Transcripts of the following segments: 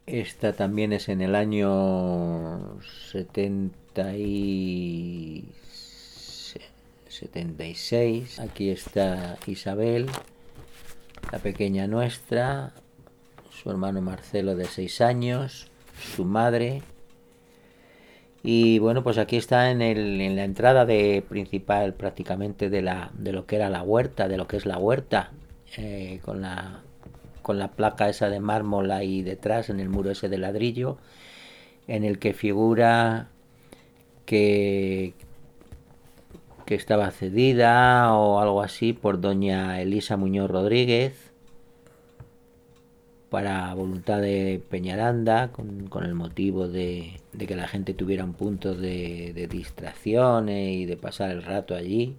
Esta también es en el año 76. Aquí está Isabel, la pequeña nuestra, su hermano Marcelo de 6 años, su madre. Y bueno, pues aquí está en la entrada de principal prácticamente de lo que era la huerta, de lo que es la huerta, con la placa esa de mármol ahí detrás, en el muro ese de ladrillo, en el que figura que, que estaba cedida o algo así por doña Elisa Muñoz Rodríguez para voluntad de Peñaranda, con el motivo de que la gente tuviera un punto de distracción y de pasar el rato allí.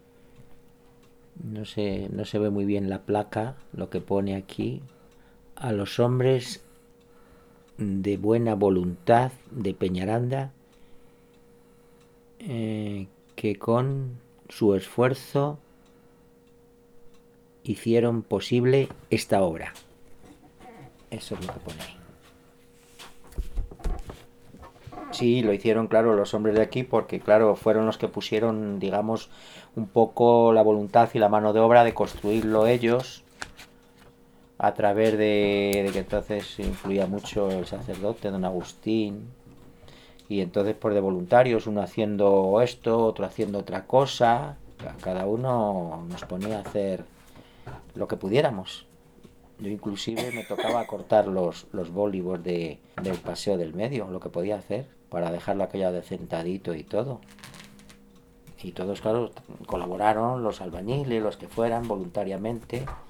No se ve muy bien la placa, lo que pone aquí. A los hombres de buena voluntad de Peñaranda, que con su esfuerzo hicieron posible esta obra. Eso es lo que pone ahí. Sí, lo hicieron, claro, los hombres de aquí, porque, claro, fueron los que pusieron, digamos, un poco la voluntad y la mano de obra de construirlo ellos, a través de que entonces influía mucho el sacerdote, don Agustín, y entonces, por de voluntarios, uno haciendo esto, otro haciendo otra cosa, cada uno nos ponía a hacer lo que pudiéramos. Yo inclusive me tocaba cortar los bólivos del paseo del medio, lo que podía hacer, para dejarlo aquello decentadito y todo. Y todos, claro, colaboraron, los albañiles, los que fueran, voluntariamente.